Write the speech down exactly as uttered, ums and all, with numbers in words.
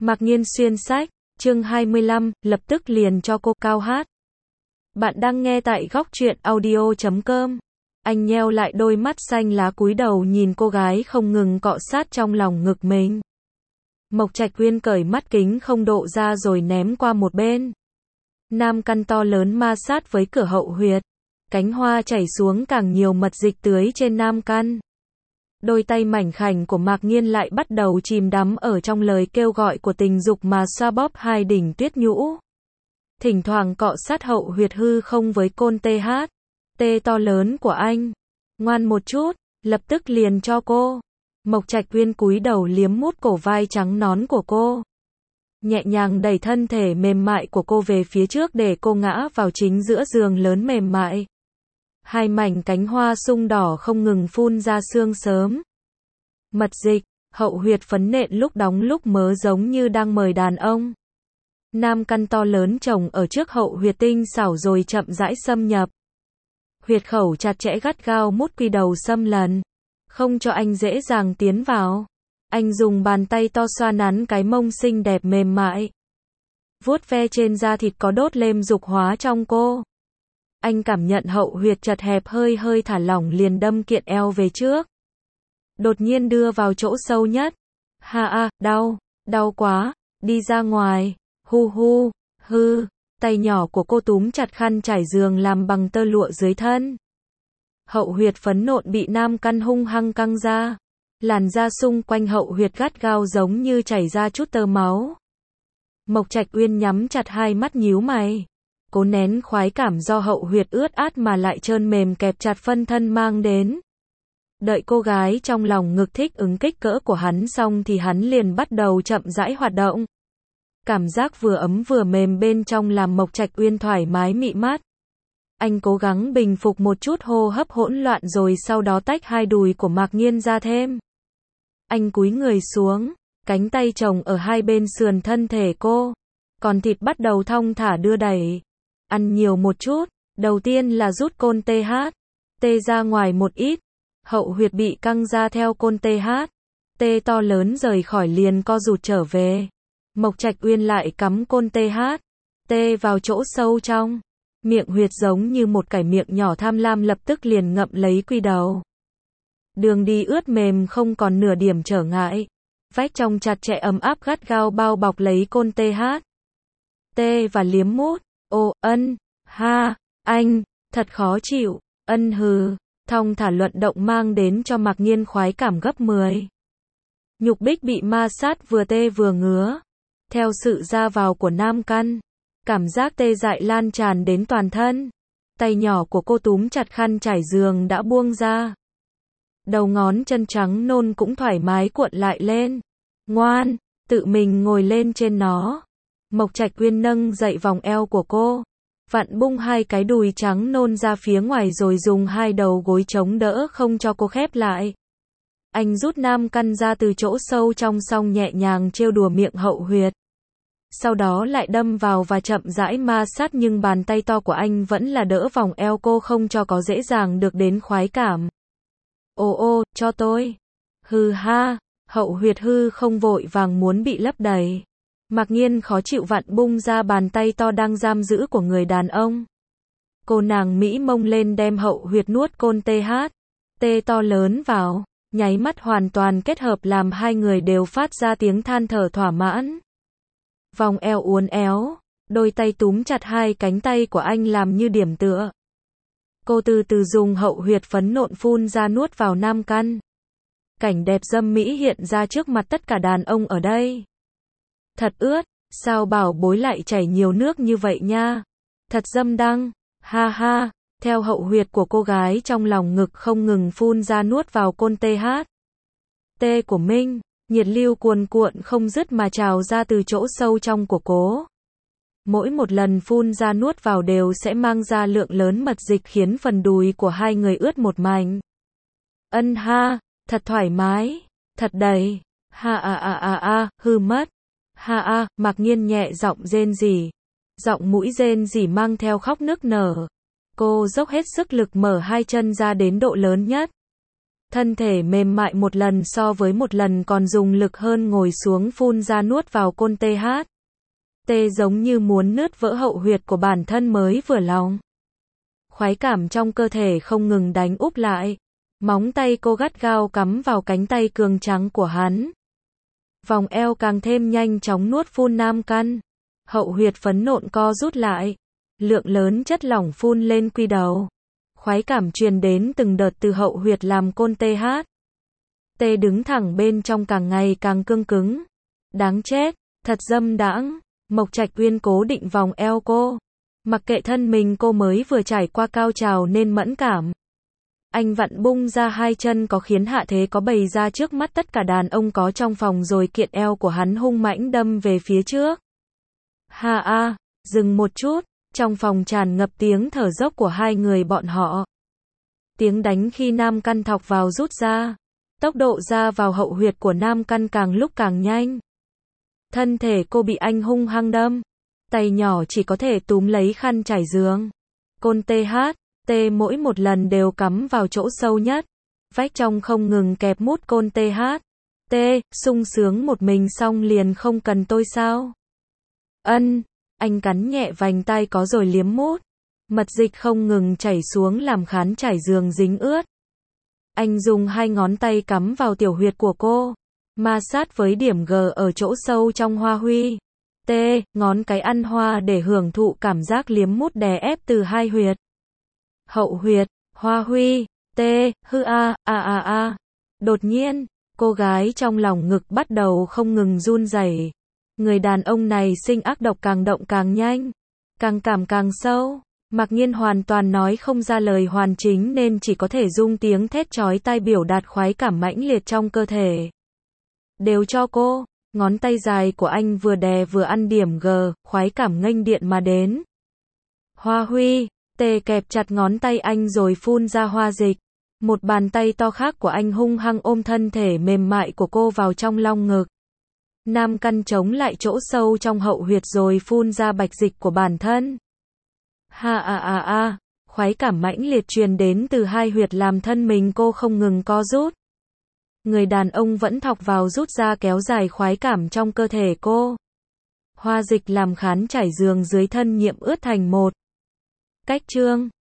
Mạc Nhiên xuyên sách, chương hai mươi lăm, lập tức liền cho cô cao hát. Bạn đang nghe tại góc truyện audio chấm com. Anh nheo lại đôi mắt xanh lá cúi đầu nhìn cô gái không ngừng cọ sát trong lòng ngực mình. Mộc Trạch Uyên cởi mắt kính không độ ra rồi ném qua một bên. Nam căn to lớn ma sát với cửa hậu huyệt. Cánh hoa chảy xuống càng nhiều mật dịch tưới trên nam căn. Đôi tay mảnh khảnh của Mạc Nhiên lại bắt đầu chìm đắm ở trong lời kêu gọi của tình dục mà xoa bóp hai đỉnh tuyết nhũ. Thỉnh thoảng cọ sát hậu huyệt hư không với côn tê hát. Tê to lớn của anh. Ngoan một chút, lập tức liền cho cô. Mộc Trạch Uyên cúi đầu liếm mút cổ vai trắng nón của cô. Nhẹ nhàng đẩy thân thể mềm mại của cô về phía trước để cô ngã vào chính giữa giường lớn mềm mại. Hai mảnh cánh hoa sung đỏ không ngừng phun ra sương sớm. Mật dịch, hậu huyệt phấn nện lúc đóng lúc mớ giống như đang mời đàn ông. Nam căn to lớn chồng ở trước hậu huyệt tinh xảo rồi chậm rãi xâm nhập. Huyệt khẩu chặt chẽ gắt gao mút quy đầu xâm lần. Không cho anh dễ dàng tiến vào. Anh dùng bàn tay to xoa nắn cái mông xinh đẹp mềm mại. Vuốt ve trên da thịt có đốt lêm dục hóa trong cô. Anh cảm nhận hậu huyệt chật hẹp hơi hơi thả lỏng liền đâm kiện eo về trước. Đột nhiên đưa vào chỗ sâu nhất. Ha a, đau, đau quá, đi ra ngoài, hu hu, hư. Tay nhỏ của cô túm chặt khăn trải giường làm bằng tơ lụa dưới thân. Hậu huyệt phấn nộn bị nam căn hung hăng căng ra. Làn da xung quanh hậu huyệt gắt gao giống như chảy ra chút tơ máu. Mộc Trạch Uyên nhắm chặt hai mắt nhíu mày. Cố nén khoái cảm do hậu huyệt ướt át mà lại trơn mềm kẹp chặt phân thân mang đến. Đợi cô gái trong lòng ngực thích ứng kích cỡ của hắn xong thì hắn liền bắt đầu chậm rãi hoạt động. Cảm giác vừa ấm vừa mềm bên trong làm Mộc Trạch Uyên thoải mái mị mắt. Anh cố gắng bình phục một chút hô hấp hỗn loạn rồi sau đó tách hai đùi của Mạc Nhiên ra thêm. Anh cúi người xuống, cánh tay chồng ở hai bên sườn thân thể cô. Còn thịt bắt đầu thong thả đưa đẩy. Ăn nhiều một chút, đầu tiên là rút côn tê hát. Tê ra ngoài một ít. Hậu huyệt bị căng ra theo côn tê hát. Tê to lớn rời khỏi liền co rụt trở về. Mộc Trạch Uyên lại cắm côn tê hát. Tê vào chỗ sâu trong. Miệng huyệt giống như một cái miệng nhỏ tham lam lập tức liền ngậm lấy quy đầu. Đường đi ướt mềm không còn nửa điểm trở ngại. Vách trong chặt chẽ ấm áp gắt gao bao bọc lấy côn tê hát. Tê và liếm mút. Ô, ân, ha, anh, thật khó chịu, ân hừ, thong thả luận động mang đến cho Mạc Nhiên khoái cảm gấp mười. Nhục bích bị ma sát vừa tê vừa ngứa. Theo sự ra vào của nam căn, cảm giác tê dại lan tràn đến toàn thân. Tay nhỏ của cô túm chặt khăn trải giường đã buông ra. Đầu ngón chân trắng nôn cũng thoải mái cuộn lại lên. Ngoan, tự mình ngồi lên trên nó. Mộc Trạch Uyên nâng dậy vòng eo của cô. Vặn bung hai cái đùi trắng nôn ra phía ngoài rồi dùng hai đầu gối chống đỡ không cho cô khép lại. Anh rút nam căn ra từ chỗ sâu trong xong nhẹ nhàng trêu đùa miệng hậu huyệt. Sau đó lại đâm vào và chậm rãi ma sát nhưng bàn tay to của anh vẫn là đỡ vòng eo cô không cho có dễ dàng được đến khoái cảm. Ô ô, cho tôi. Hừ ha, hậu huyệt hư không vội vàng muốn bị lấp đầy. Mạc Nhiên khó chịu vặn bung ra bàn tay to đang giam giữ của người đàn ông. Cô nàng Mỹ mông lên đem hậu huyệt nuốt côn tê hát. Tê to lớn vào, nháy mắt hoàn toàn kết hợp làm hai người đều phát ra tiếng than thở thỏa mãn. Vòng eo uốn éo, đôi tay túm chặt hai cánh tay của anh làm như điểm tựa. Cô từ từ dùng hậu huyệt phấn nộn phun ra nuốt vào nam căn. Cảnh đẹp dâm mỹ hiện ra trước mặt tất cả đàn ông ở đây. Thật ướt, sao bảo bối lại chảy nhiều nước như vậy nha. Thật dâm đăng, ha ha, theo hậu huyệt của cô gái trong lòng ngực không ngừng phun ra nuốt vào côn tê hát. Tê của Minh, nhiệt lưu cuồn cuộn không dứt mà trào ra từ chỗ sâu trong của cô. Mỗi một lần phun ra nuốt vào đều sẽ mang ra lượng lớn mật dịch khiến phần đùi của hai người ướt một mảnh. Ân ha, thật thoải mái, thật đầy, ha a a a a, hư mất. Ha a, Mạc Nhiên nhẹ giọng rên rỉ. Giọng mũi rên rỉ mang theo khóc nức nở. Cô dốc hết sức lực mở hai chân ra đến độ lớn nhất. Thân thể mềm mại một lần so với một lần còn dùng lực hơn ngồi xuống phun ra nuốt vào côn tê hát. Tê giống như muốn nứt vỡ hậu huyệt của bản thân mới vừa lòng. Khoái cảm trong cơ thể không ngừng đánh úp lại. Móng tay cô gắt gao cắm vào cánh tay cường trắng của hắn. Vòng eo càng thêm nhanh chóng nuốt phun nam căn. Hậu huyệt phấn nộn co rút lại. Lượng lớn chất lỏng phun lên quy đầu. Khoái cảm truyền đến từng đợt từ hậu huyệt làm côn tê hát. Tê đứng thẳng bên trong càng ngày càng cương cứng. Đáng chết, thật dâm đãng. Mộc Trạch Uyên cố định vòng eo cô. Mặc kệ thân mình cô mới vừa trải qua cao trào nên mẫn cảm. Anh vặn bung ra hai chân có khiến hạ thế có bày ra trước mắt tất cả đàn ông có trong phòng rồi kiện eo của hắn hung mãnh đâm về phía trước. Ha a, dừng một chút, trong phòng tràn ngập tiếng thở dốc của hai người bọn họ. Tiếng đánh khi nam căn thọc vào rút ra. Tốc độ ra vào hậu huyệt của nam căn càng lúc càng nhanh. Thân thể cô bị anh hung hăng đâm. Tay nhỏ chỉ có thể túm lấy khăn trải giường. Côn tê hát, tê mỗi một lần đều cắm vào chỗ sâu nhất. Vách trong không ngừng kẹp mút côn tê hát. Tê, sung sướng một mình xong liền không cần tôi sao? Ân, anh cắn nhẹ vành tai có rồi liếm mút. Mật dịch không ngừng chảy xuống làm khán trải giường dính ướt. Anh dùng hai ngón tay cắm vào tiểu huyệt của cô. Ma sát với điểm G ở chỗ sâu trong hoa huy. T, ngón cái ăn hoa để hưởng thụ cảm giác liếm mút đè ép từ hai huyệt. Hậu huyệt, hoa huy, T, hư a, a a a. Đột nhiên, cô gái trong lòng ngực bắt đầu không ngừng run rẩy. Người đàn ông này sinh ác độc càng động càng nhanh, càng cảm càng sâu. Mạc Nhiên hoàn toàn nói không ra lời hoàn chính nên chỉ có thể rung tiếng thét chói tai biểu đạt khoái cảm mãnh liệt trong cơ thể. Đều cho cô, ngón tay dài của anh vừa đè vừa ăn điểm G, khoái cảm nghênh điện mà đến. Hoa huy, tê kẹp chặt ngón tay anh rồi phun ra hoa dịch. Một bàn tay to khác của anh hung hăng ôm thân thể mềm mại của cô vào trong long ngực. Nam căn chống lại chỗ sâu trong hậu huyệt rồi phun ra bạch dịch của bản thân. Ha a a a, khoái cảm mãnh liệt truyền đến từ hai huyệt làm thân mình cô không ngừng co rút. Người đàn ông vẫn thọc vào rút ra kéo dài khoái cảm trong cơ thể cô. Hoa dịch làm khán trải giường dưới thân nhiễm ướt thành một. Cách chương